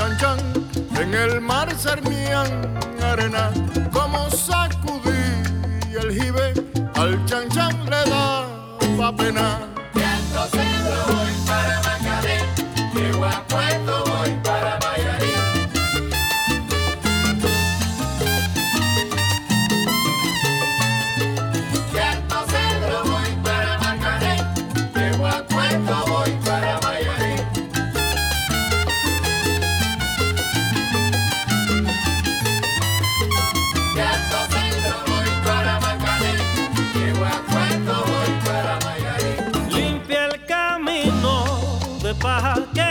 chan chan, en el mar cernían arena, como sacudí el jibe, al chan chan le daba pena. Viento centro voy para Macaré, llego a Puerto voy para Mayarí. Viento centro voy para Macaré, llego a Puerto voy para Mayarí. Viento centro voy para Macaré, llego a Puerto voy para Mayarí. Limpia el camino de paja que